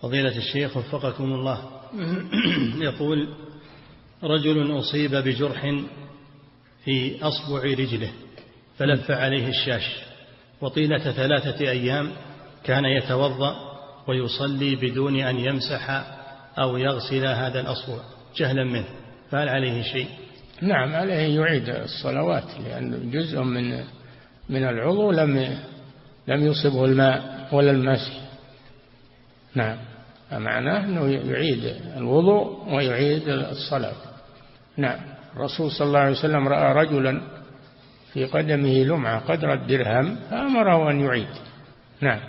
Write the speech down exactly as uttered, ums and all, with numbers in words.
فضيلة الشيخ وفقكم الله، يقول: رجل أصيب بجرح في أصبع رجله فلف عليه الشاش، وطيلة ثلاثة أيام كان يتوضأ ويصلي بدون أن يمسح أو يغسل هذا الأصبع جهلا منه، فهل عليه شيء؟ نعم، عليه يعيد الصلوات، لأن جزء من من العضو لم لم يصبه الماء ولا المسح. نعم، معناه أنه يعيد الوضوء ويعيد الصلاة. نعم، الرسول صلى الله عليه وسلم رأى رجلا في قدمه لمعة قدر الدرهم فأمره أن يعيد. نعم.